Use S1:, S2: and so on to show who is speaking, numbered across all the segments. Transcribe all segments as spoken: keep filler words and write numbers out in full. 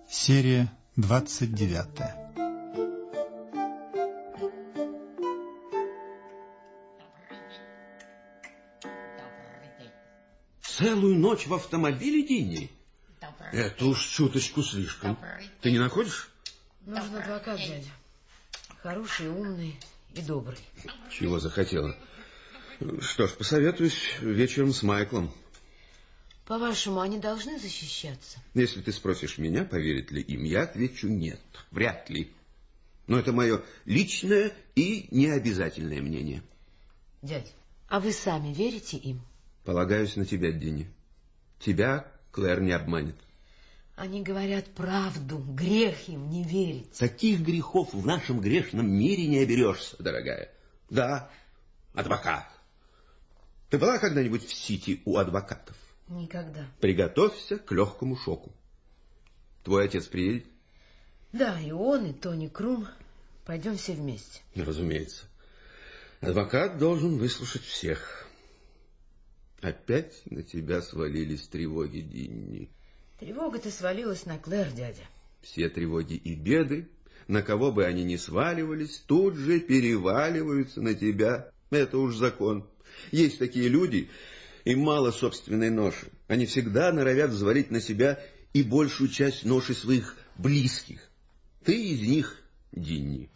S1: Серия двадцать девятая.
S2: Целую ночь в автомобиле, Динни? Это уж чуточку слишком. Ты не находишь?
S3: Нужен адвокат, дядя. Хороший, умный и добрый.
S2: Чего захотела? Что ж, посоветуюсь вечером с Майклом.
S3: По-вашему, они должны защищаться?
S2: Если ты спросишь меня, поверит ли им, я отвечу нет, вряд ли. Но это мое личное и необязательное мнение.
S3: Дядя, а вы сами верите им?
S2: Полагаюсь на тебя, Динни. Тебя Клэр не обманет.
S3: Они говорят правду, грех им не верить.
S2: Таких грехов в нашем грешном мире не оберешься, дорогая. Да, адвокат. Ты была когда-нибудь в Сити у адвокатов?
S3: Никогда.
S2: Приготовься к легкому шоку. Твой отец приедет?
S3: Да, и он, и Тони Крум. Пойдем все вместе.
S2: Разумеется. Адвокат должен выслушать всех. Опять на тебя свалились тревоги, Динни.
S3: Тревога-то свалилась на Клэр, дядя.
S2: Все тревоги и беды, на кого бы они ни сваливались, тут же переваливаются на тебя. Это уж закон. Есть такие люди, им мало собственной ноши. Они всегда норовят взвалить на себя и большую часть ноши своих близких. Ты из них, Динни.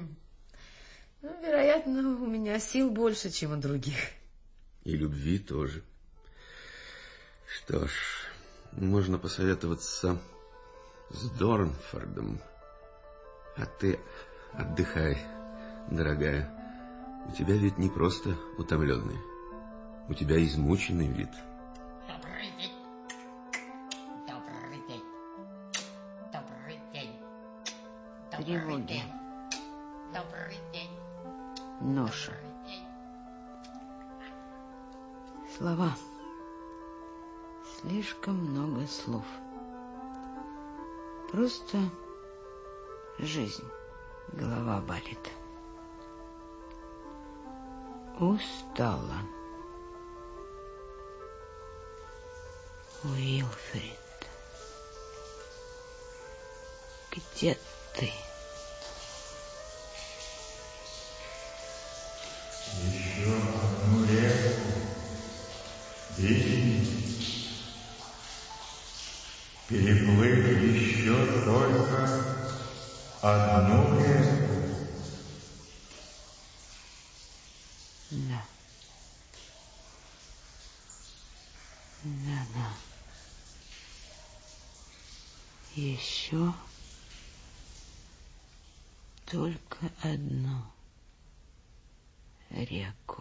S3: Ну, вероятно, у меня сил больше, чем у других.
S2: И любви тоже. Что ж, можно посоветоваться с Дорнфордом. А ты отдыхай, дорогая. У тебя ведь не просто утомленный. У тебя измученный вид.
S4: Добрый день. Добрый день. Добрый день.
S3: Тревоги.
S4: Добрый день.
S3: Ноша. Слова. Слишком много слов. Просто жизнь. Голова болит. Устала. Уилфрид, где ты?
S5: Еще одну реку, Динни. Переплыть еще только одну реку.
S3: Да. Да-да. Еще только одну реку.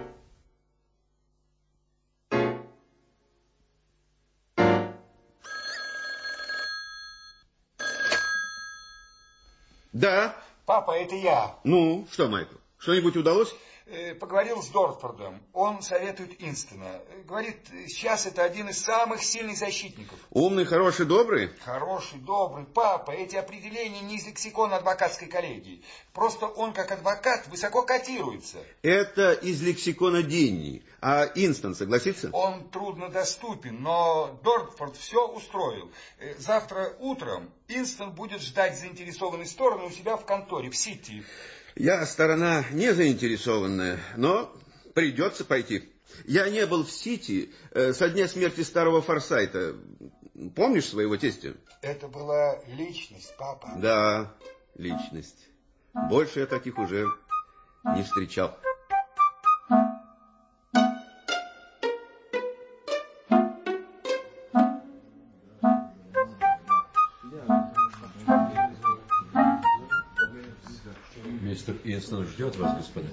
S2: Да.
S6: Папа, это я.
S2: Ну, что, Майкл, что-нибудь удалось?
S6: Поговорил с Дорнфордом. Он советует Инстона. Говорит, сейчас это один из самых сильных защитников.
S2: Умный, хороший, добрый?
S6: Хороший, добрый. Папа, эти определения не из лексикона адвокатской коллегии. Просто он, как адвокат, высоко котируется.
S2: Это из лексикона Динни. А Инстон согласится?
S6: Он труднодоступен, но Дорнфорд все устроил. Завтра утром Инстон будет ждать заинтересованной стороны у себя в конторе, в Сити.
S2: Я сторона не заинтересованная, но придется пойти. Я не был в Сити э, со дня смерти старого Форсайта. Помнишь своего тестя?
S6: Это была личность, папа.
S2: Да, личность. Больше я таких уже не встречал.
S7: Мистер Инстон ждет вас, господа.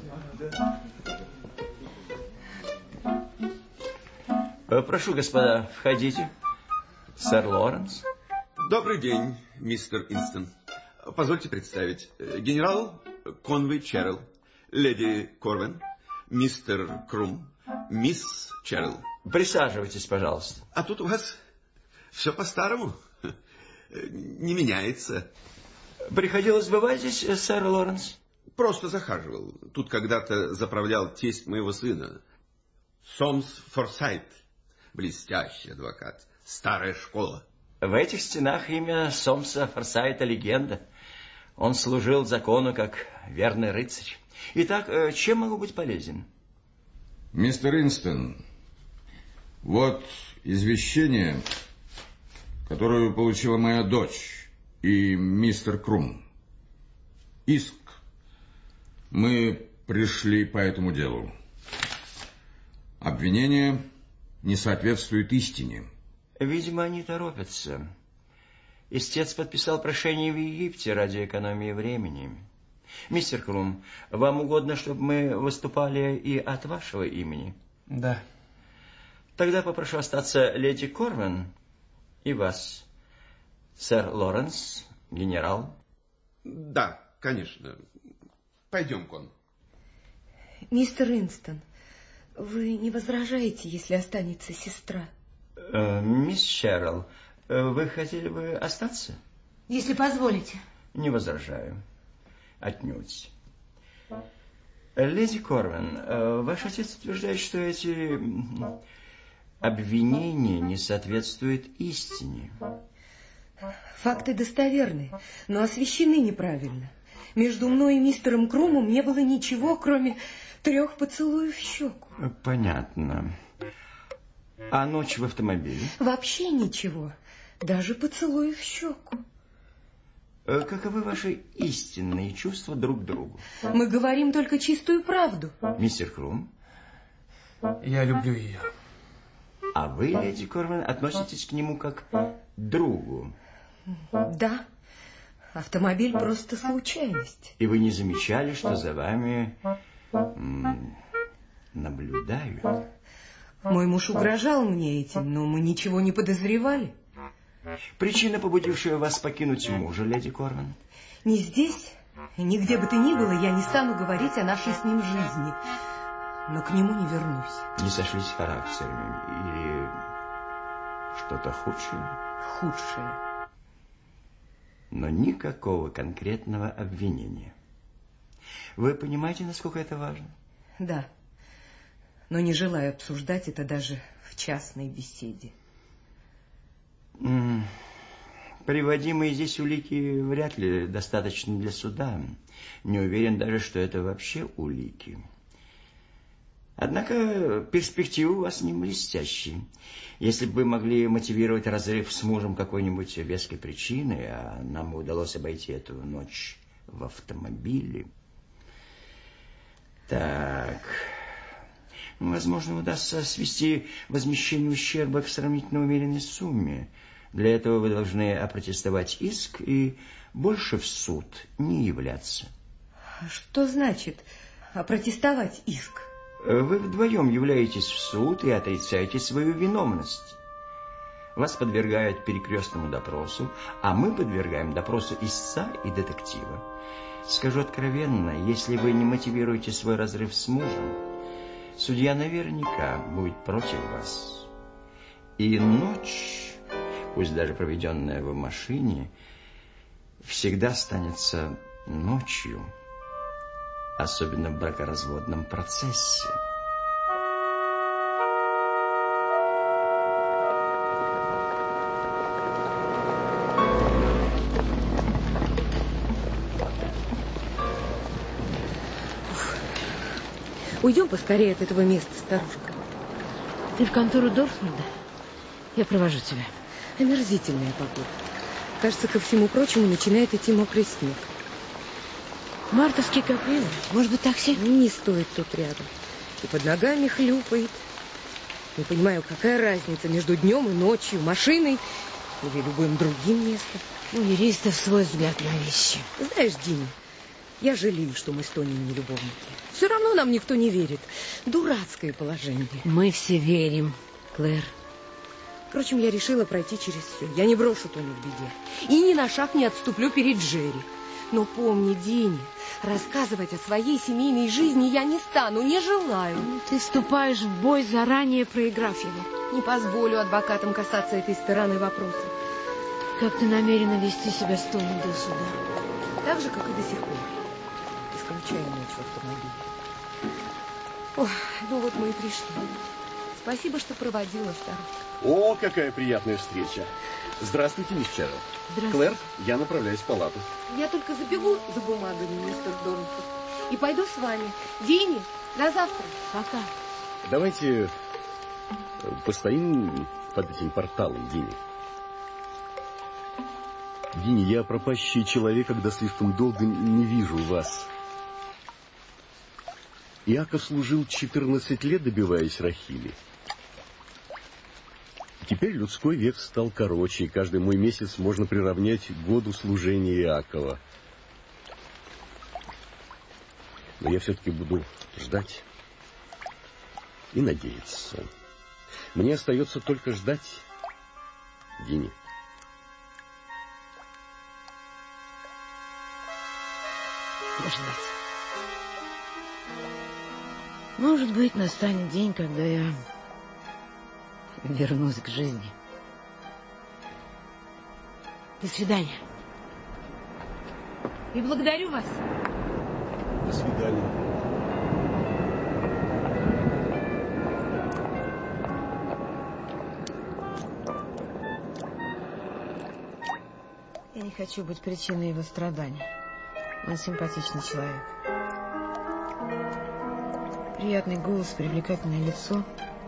S8: Прошу, господа, входите. Сэр Лоренс.
S2: Добрый день, мистер Инстон. Позвольте представить. Генерал Конвей Черрилл, леди Корвин, мистер Крум, мисс Черрилл.
S8: Присаживайтесь, пожалуйста.
S2: А тут у вас все по-старому. Не меняется.
S8: Приходилось бывать здесь, сэр Лоренс?
S2: Просто захаживал. Тут когда-то заправлял тесть моего сына. Сомс Форсайт. Блестящий адвокат. Старая школа.
S8: В этих стенах имя Сомса Форсайта легенда. Он служил закону как верный рыцарь. Итак, чем могу быть полезен?
S6: Мистер Инстон, вот извещение, которое получила моя дочь и мистер Крум. Иск. Мы пришли по этому делу. Обвинение не соответствует истине.
S8: Видимо, они торопятся. Истец подписал прошение в Египте ради экономии времени. Мистер Крум, вам угодно, чтобы мы выступали и от вашего имени?
S1: Да.
S8: Тогда попрошу остаться леди Корвин и вас, сэр Лоренс, генерал.
S2: Да, конечно. Пойдем, Кон.
S3: Мистер Инстон, вы не возражаете, если останется сестра?
S8: Э, мисс Шеррилл, вы хотели бы остаться?
S9: Если позволите.
S8: Не возражаю. Отнюдь. Леди Корвин, ваш отец утверждает, что эти обвинения не соответствуют истине.
S3: Факты достоверны, но освещены неправильно. Между мной и мистером Крумом не было ничего, кроме трех поцелуев в щеку.
S8: Понятно. А ночь в автомобиле?
S3: Вообще ничего. Даже поцелуев в щеку.
S8: Каковы ваши истинные чувства друг к другу?
S3: Мы говорим только чистую правду.
S8: Мистер Крум?
S1: Я люблю ее.
S8: А вы, леди Корвин, относитесь к нему как к другу?
S3: Да. Автомобиль просто случайность.
S8: И вы не замечали, что за вами м, наблюдают?
S3: Мой муж угрожал мне этим, но мы ничего не подозревали.
S8: Причина, побудившая вас покинуть мужа, леди Корвин?
S3: Не здесь, нигде бы ты ни было, я не стану говорить о нашей с ним жизни. Но к нему не вернусь.
S8: Не сошлись характерами или что-то худшее?
S3: Худшее.
S8: Но никакого конкретного обвинения. Вы понимаете, насколько это важно?
S3: Да. Но не желаю обсуждать это даже в частной беседе.
S8: Приводимые здесь улики вряд ли достаточны для суда. Не уверен даже, что это вообще улики. Однако перспективы у вас не блестящие. Если бы вы могли мотивировать разрыв с мужем какой-нибудь веской причиной, а нам удалось обойти эту ночь в автомобиле. Так, возможно, удастся свести возмещение ущерба к сравнительно умеренной сумме. Для этого вы должны опротестовать иск и больше в суд не являться.
S3: Что значит опротестовать иск?
S8: Вы вдвоем являетесь в суд и отрицаете свою виновность. Вас подвергают перекрестному допросу, а мы подвергаем допросу истца и детектива. Скажу откровенно, если вы не мотивируете свой разрыв с мужем, судья наверняка будет против вас. И ночь, пусть даже проведенная в машине, всегда останется ночью, особенно в бракоразводном процессе.
S3: Уйдем поскорее от этого места, старушка.
S9: Ты в контору Дорфмунда? Я провожу тебя.
S3: Омерзительная погода. Кажется, ко всему прочему, начинает идти мокрый снег.
S9: Мартовские капризы. Может быть, такси?
S3: Не стоит тут рядом. И под ногами хлюпает. Не понимаю, какая разница между днем и ночью, машиной или любым другим местом.
S9: У юристов свой взгляд на вещи.
S3: Знаешь, Дина, я жалею, что мы с Тони не любовники. Все равно нам никто не верит. Дурацкое положение.
S9: Мы все верим, Клэр.
S3: Впрочем, я решила пройти через все. Я не брошу Тони в беде. И ни на шаг не отступлю перед Джерри. Но помни, Дини, рассказывать о своей семейной жизни я не стану, не желаю.
S9: Ты вступаешь в бой, заранее проиграв его.
S3: Не позволю адвокатам касаться этой стороны вопроса.
S9: Как ты намерена вести себя с Тони до суда?
S3: Так же, как и до сих пор. Исключая ночь в автомобиле. Ох, ну вот мы и пришли. Спасибо, что проводила, старушка.
S10: О, какая приятная встреча. Здравствуйте, мисс Черрилл.
S3: Здравствуйте.
S10: Клэр, я направляюсь в палату.
S3: Я только забегу за бумагами, мистер Дорнфорд, и пойду с вами. Динни, до завтра. Пока.
S10: Давайте постоим под этим порталом, Динни. Динни, я пропащий человек, когда слишком долго не вижу вас. Иаков служил четырнадцать лет, добиваясь Рахили. Теперь людской век стал короче, и каждый мой месяц можно приравнять к году служения Иакова. Но я все-таки буду ждать и надеяться. Мне остается только ждать, Динни.
S9: Может быть. Может быть, настанет день, когда я вернусь к жизни. До свидания.
S3: И благодарю вас.
S10: До свидания.
S9: Я не хочу быть причиной его страданий. Он симпатичный человек. Приятный голос, привлекательное лицо.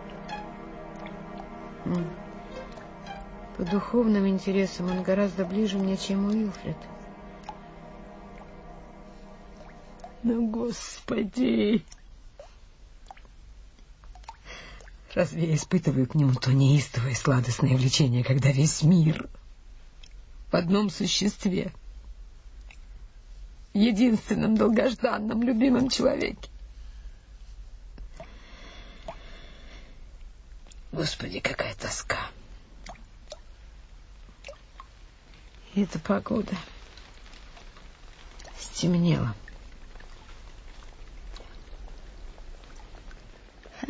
S9: Но по духовным интересам он гораздо ближе мне, чем Уилфред. Ну, Господи! Разве я испытываю к нему то неистовое сладостное влечение, когда весь мир в одном существе, единственном долгожданном любимом человеке? Господи, какая тоска. И эта погода. Стемнело. Ха.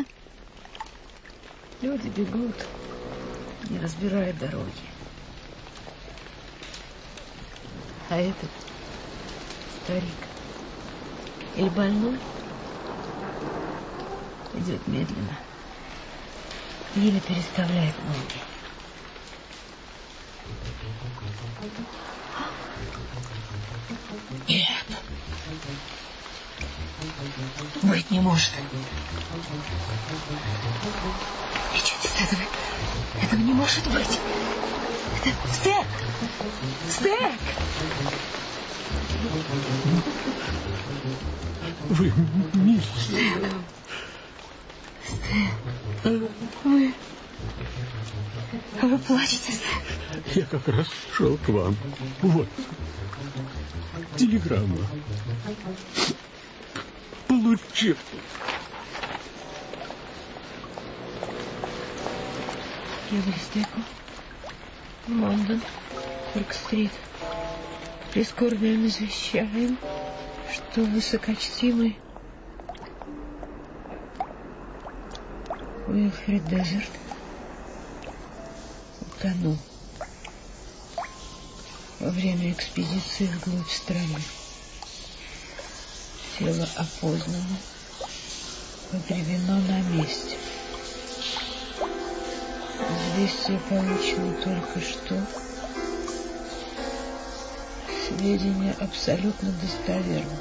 S9: Люди бегут, не разбирая дороги. А этот старик или больной идет медленно, еле переставляет ноги. Нет. Быть не может. Ничего из этого. Этого не может быть. Это Стек! Стек!
S10: Вы, мисс...
S9: Стек. Стек. Вы... Вы плачете, Стек?
S10: Я как раз шел к вам. Вот. Телеграмма. Получил.
S9: Говори Стеку. Лондон, Парк-стрит. Прискорбием извещаем, что высокочтимый Уилфред Дезерт утонул во время экспедиции вглубь страны. Тело опознано, погребено на месте. Известие получено только что. Сведения абсолютно достоверны.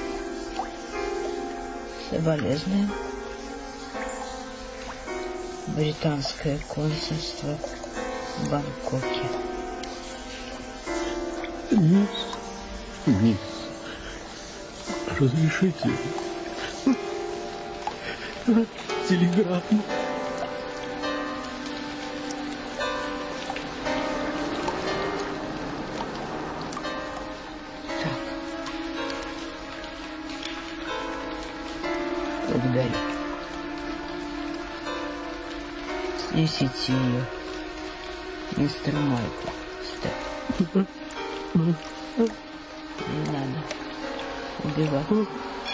S9: Соболезную. Британское консульство в Бангкоке.
S10: Мисс, мисс, разрешите телеграмму?
S9: Благодарю. Снесите ее мистеру Майку, Степ. Не надо убивать.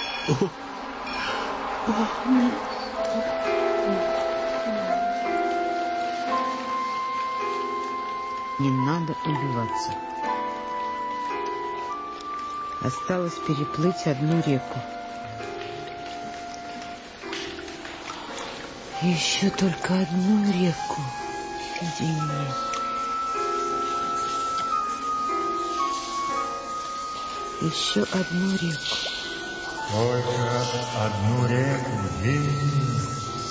S9: Не надо убиваться. Осталось переплыть одну реку. Еще только одну реку, видение. Еще одну реку.
S5: Только одну реку, день.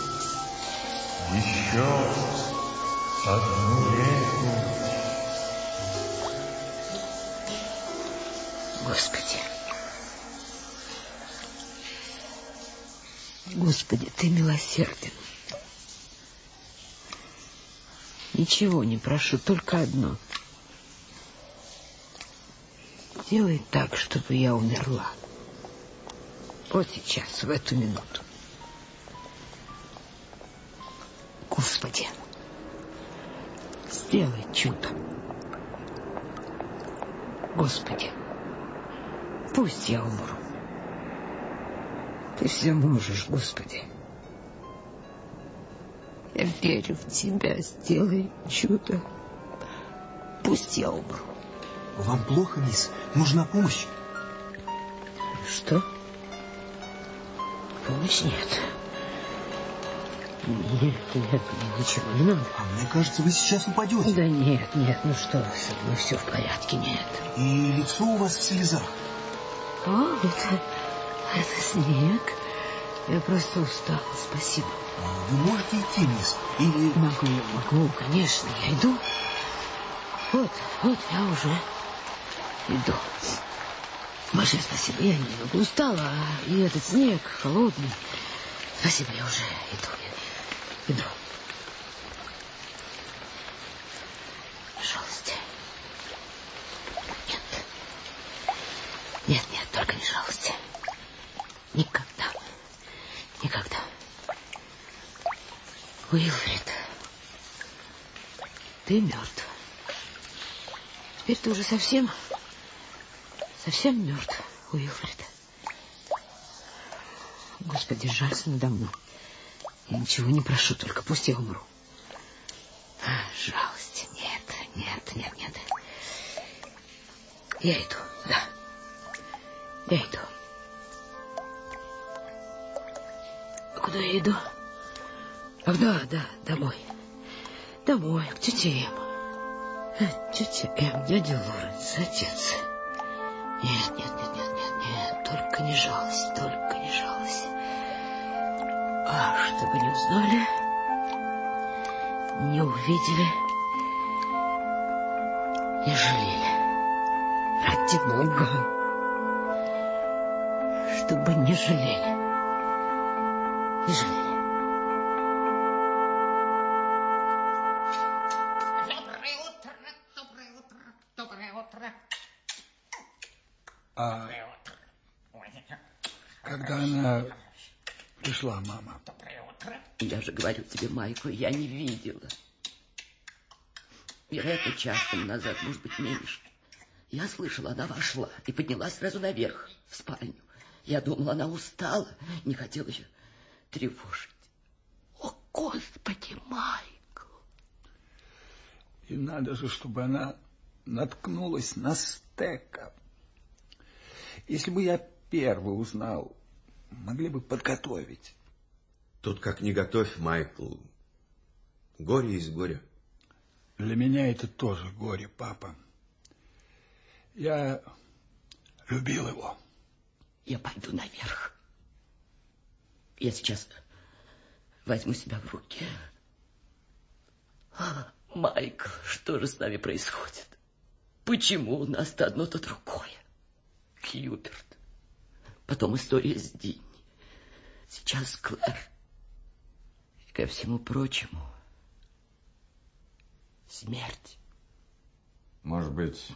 S5: Еще одну реку.
S9: Господи. Господи, ты милосерден. Ничего не прошу, только одно. Делай так, чтобы я умерла. Вот сейчас, в эту минуту. Господи, сделай чудо. Господи, пусть я умру. Ты все можешь, Господи. Я верю в Тебя. Сделай чудо. Пусть я умру.
S11: Вам плохо, мисс? Нужна помощь?
S9: Что? Помощь нет. Нет, нет, ничего не надо.
S11: А мне кажется, вы сейчас упадете.
S9: Да нет, нет, ну что вы, со мной все в порядке, нет.
S11: И лицо у вас в слезах.
S9: О, это, это снег. Я просто устала, спасибо.
S11: Вы можете идти, мисс? Или...
S9: Могу, могу, конечно, я иду. Вот, вот я уже иду. Большое спасибо, я немного устала, и этот снег холодный. Спасибо, я уже иду. Иду. Жалости. Нет. Нет, нет, только не жалости. Никогда. Никогда. Уилфрид, ты мертв. Теперь ты уже совсем, совсем мертв, Уилфрид. Господи, жалься надо мной. Я ничего не прошу, только пусть я умру. А, жалости нет, нет, нет, нет. Я иду, да. Я иду. А куда я иду? Ах, да, да, домой. Домой, к тете Эм. Тетя Эм, дядя Лоренс, отец. Нет, нет, нет, нет, нет, нет, только не жалость, только не жалость. А чтобы не узнали, не увидели, не жалели. Ради Бога, чтобы не жалели. Не жалели.
S4: Доброе утро, доброе утро, доброе утро.
S6: А
S4: Доброе утро. Ой,
S6: когда она пришла, мама?
S4: доброе утро.
S12: Я же говорю тебе, Майкл, я не видела. Вероятно, час тому назад, может быть, меньше. Я слышала, она вошла и поднялась сразу наверх, в спальню. Я думала, она устала, не хотела ее тревожить. О, Господи, Майкл!
S6: И надо же, чтобы она наткнулась на Стека. Если бы я первый узнал, могли бы подготовить.
S2: Тут как не готовь, Майкл. Горе есть горе.
S6: Для меня это тоже горе, папа. Я любил его.
S12: Я пойду наверх. Я сейчас возьму себя в руки. А, Майкл, что же с нами происходит? Почему у нас то одно, то другое? Кьюберт. Потом история с Динни. Сейчас Клэр. И ко всему прочему, смерть.
S13: Может быть,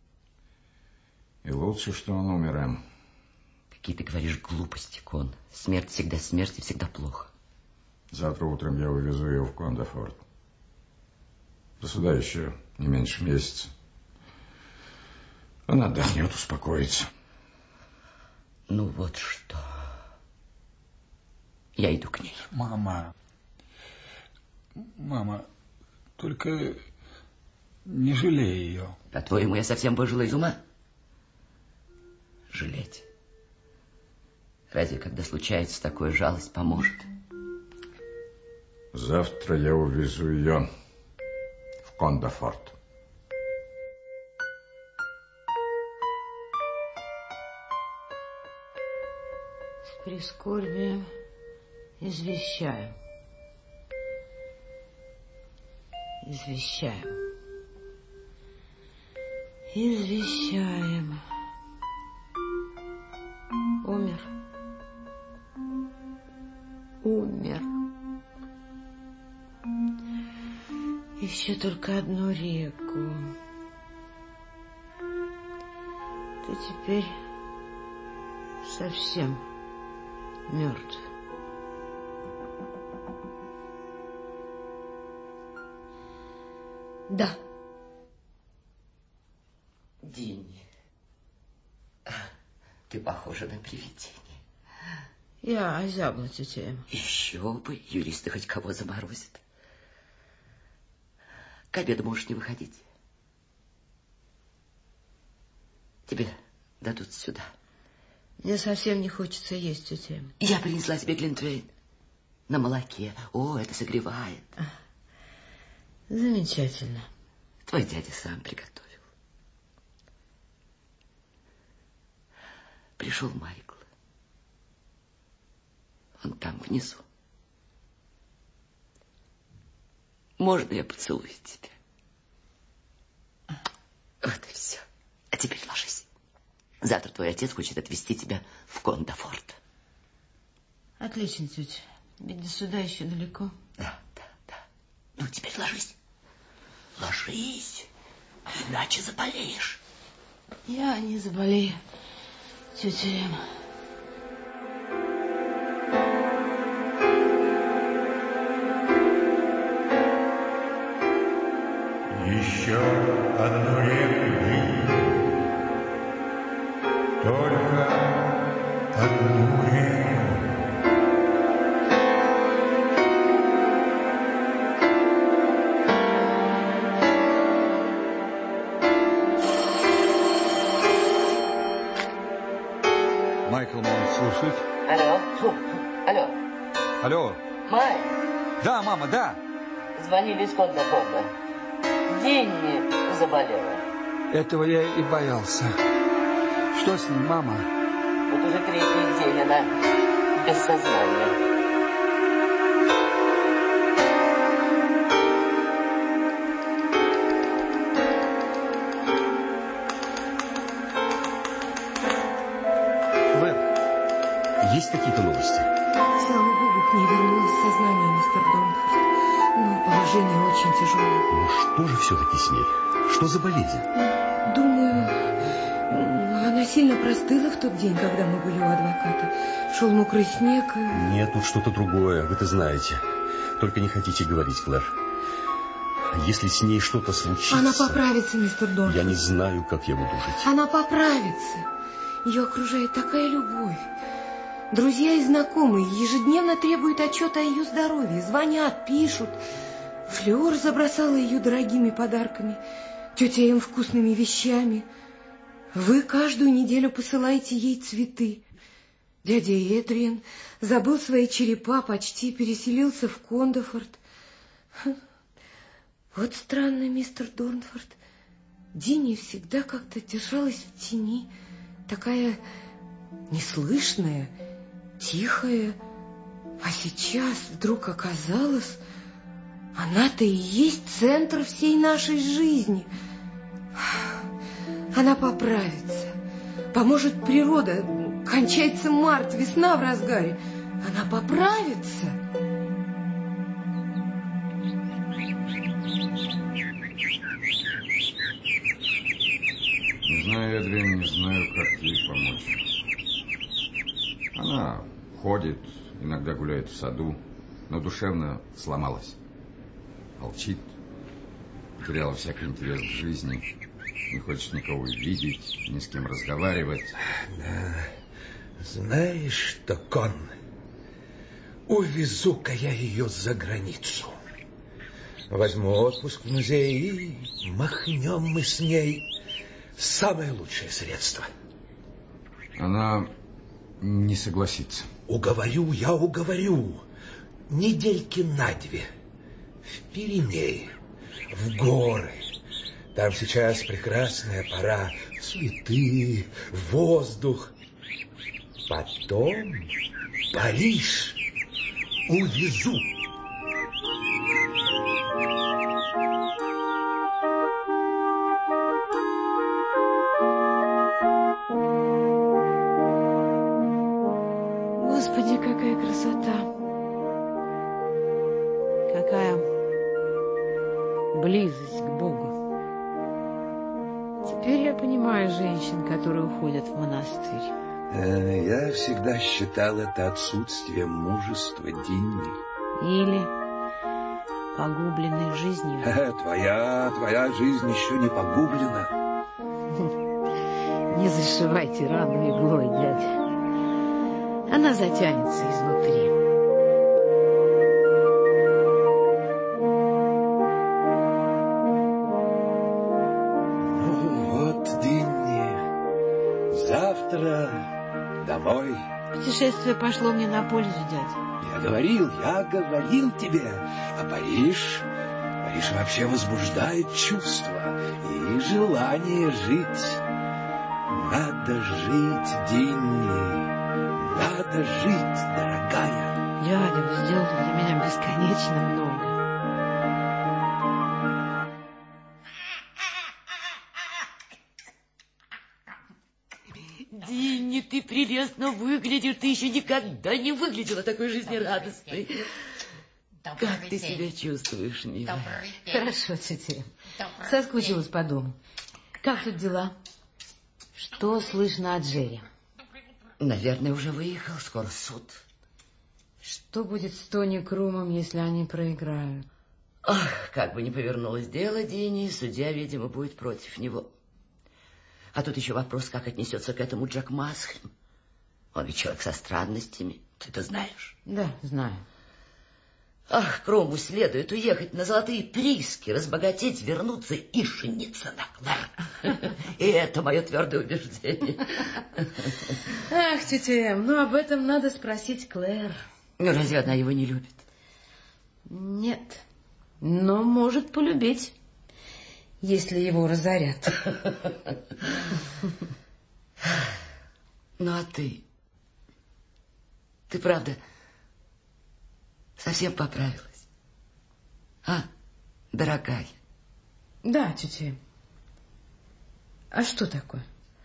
S13: и лучше, что он умер, Эм.
S12: Какие ты говоришь глупости, Кон. Смерть всегда смерть и всегда плохо.
S13: Завтра утром я увезу ее в Кондофорд. До суда еще не меньше месяца. Она отдохнет, успокоится.
S12: Ну вот что. Я иду к ней.
S6: Мама. Мама, только не жалей ее.
S12: По-твоему, я совсем выжила из ума? Жалеть. Разве когда случается такое, жалость поможет?
S13: Завтра я увезу ее в Кондефорт.
S9: С прискорбием извещаем. Извещаем. Извещаем. Умер. Умер. Еще только одну реку. Ты теперь совсем мертв.
S3: Да.
S12: Динни, ты похожа на привидение.
S9: Я озябла, тетя Эма.
S12: Еще бы, юристы хоть кого заморозят. К обеду можешь не выходить. Тебе дадут сюда.
S9: Мне совсем не хочется есть, тетя Эма.
S12: Я принесла тебе глинтвейн на молоке. О, это согревает.
S9: Замечательно.
S12: Твой дядя сам приготовил. Пришел Майкл. Он там внизу. Можно я поцелую тебя? Вот и все. А теперь ложись. Завтра твой отец хочет отвезти тебя в Кондефорт.
S9: Отлично, тетя. Ведь до сюда еще далеко.
S12: Да, да, да. Ну, теперь ложись. Ложись, иначе заболеешь.
S9: Я не заболею, тетя Эма.
S5: Еще одну реку вынь, только одну реку.
S6: Майкл Маунт слушает.
S12: Алло, алло.
S6: Алло.
S12: Май.
S6: Да, мама, да.
S12: Звонили из Кондефорта. Динни заболела.
S1: Этого я и боялся. Что с ним, мама?
S12: Вот уже третий день она без сознания.
S10: Есть какие-то новости?
S3: Слава богу, к ней вернулось сознание, мистер Дорнфорд. Но положение очень тяжелое.
S10: Ну что же все-таки с ней? Что за болезнь?
S3: Думаю, она сильно простыла в тот день, когда мы были у адвоката. Шел мокрый снег. И...
S10: Нет, тут что-то другое, вы-то знаете. Только не хотите говорить, Клэр. Если с ней что-то случится...
S3: Она поправится, мистер Дорнфорд.
S10: Я не знаю, как я буду жить.
S3: Она поправится. Ее окружает такая любовь. Друзья и знакомые ежедневно требуют отчета о ее здоровье. Звонят, пишут. Флёр забросала ее дорогими подарками. Тетя Эм вкусными вещами. Вы каждую неделю посылаете ей цветы. Дядя Эдриан забыл свои черепа, почти переселился в Кондефорт. Вот странно, мистер Дорнфорд. Динни всегда как-то держалась в тени. Такая неслышная, тихая. А сейчас вдруг оказалось, она-то и есть центр всей нашей жизни. Она поправится. Поможет природа. Кончается март, весна в разгаре. Она поправится.
S13: Не знаю, Эдвин, не знаю, как ей помочь. Она ходит, иногда гуляет в саду, но душевно сломалась. Молчит, потеряла всякий интерес к жизни, не хочет никого видеть, ни с кем разговаривать.
S14: Да, знаешь что, Кон, увезу-ка я ее за границу. Возьму отпуск в музее и махнем мы с ней. Самое лучшее средство.
S13: Она не согласится.
S14: Уговорю, я уговорю. Недельки на две. В Пиренеи. в горы. Там сейчас прекрасная пора суеты, воздух. Потом Париж увезу.
S9: Господи, какая красота! Какая близость к Богу! Теперь я понимаю женщин, которые уходят в монастырь.
S14: Я всегда считал это отсутствием мужества, Динни.
S9: Или погубленной жизнью.
S14: Твоя, твоя жизнь еще не погублена.
S9: Не зашивайте рану иглой, дядя. Она затянется изнутри.
S14: Ну вот, Динни, завтра домой.
S9: Путешествие пошло мне на пользу, дядя.
S14: Я говорил, я говорил тебе, а Париж, Париж вообще возбуждает чувства и желание жить. Надо жить, Динни, надо жить, дорогая.
S9: Дядя, вы сделали для меня бесконечно много.
S12: Динни, ты прелестно выглядишь. Ты еще никогда не выглядела такой жизнерадостной. Как ты себя чувствуешь, милая?
S9: Хорошо, тетя. Соскучилась по дому. Как тут дела? Что слышно от Джерри?
S12: Наверное, уже выехал. Скоро суд.
S9: Что будет с Тони Крумом, если они проиграют?
S12: Ах, как бы ни повернулось дело, Динни, судья, видимо, будет против него. А тут еще вопрос, как отнесется к этому Джек Масхем. Он ведь человек со странностями. Ты это знаешь?
S9: Да, знаю.
S12: Ах, Крому следует уехать на золотые прииски, разбогатеть, вернуться и жениться на Клэр. И это мое твердое убеждение.
S9: Ах, тетя Эм, ну об этом надо спросить Клэр.
S12: Ну, разве она его не любит?
S9: Нет, но может полюбить, если его разорят.
S12: Ну, а ты? Ты правда совсем поправилась? А, дорогая?
S9: Да, тетя. А что такое?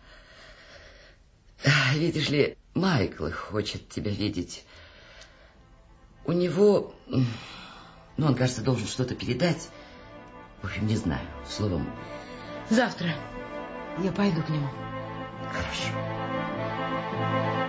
S12: Видишь ли, Майкл хочет тебя видеть. У него... Ну, он, кажется, должен что-то передать. В общем, не знаю. Словом...
S9: Завтра я пойду к нему.
S12: Хорошо.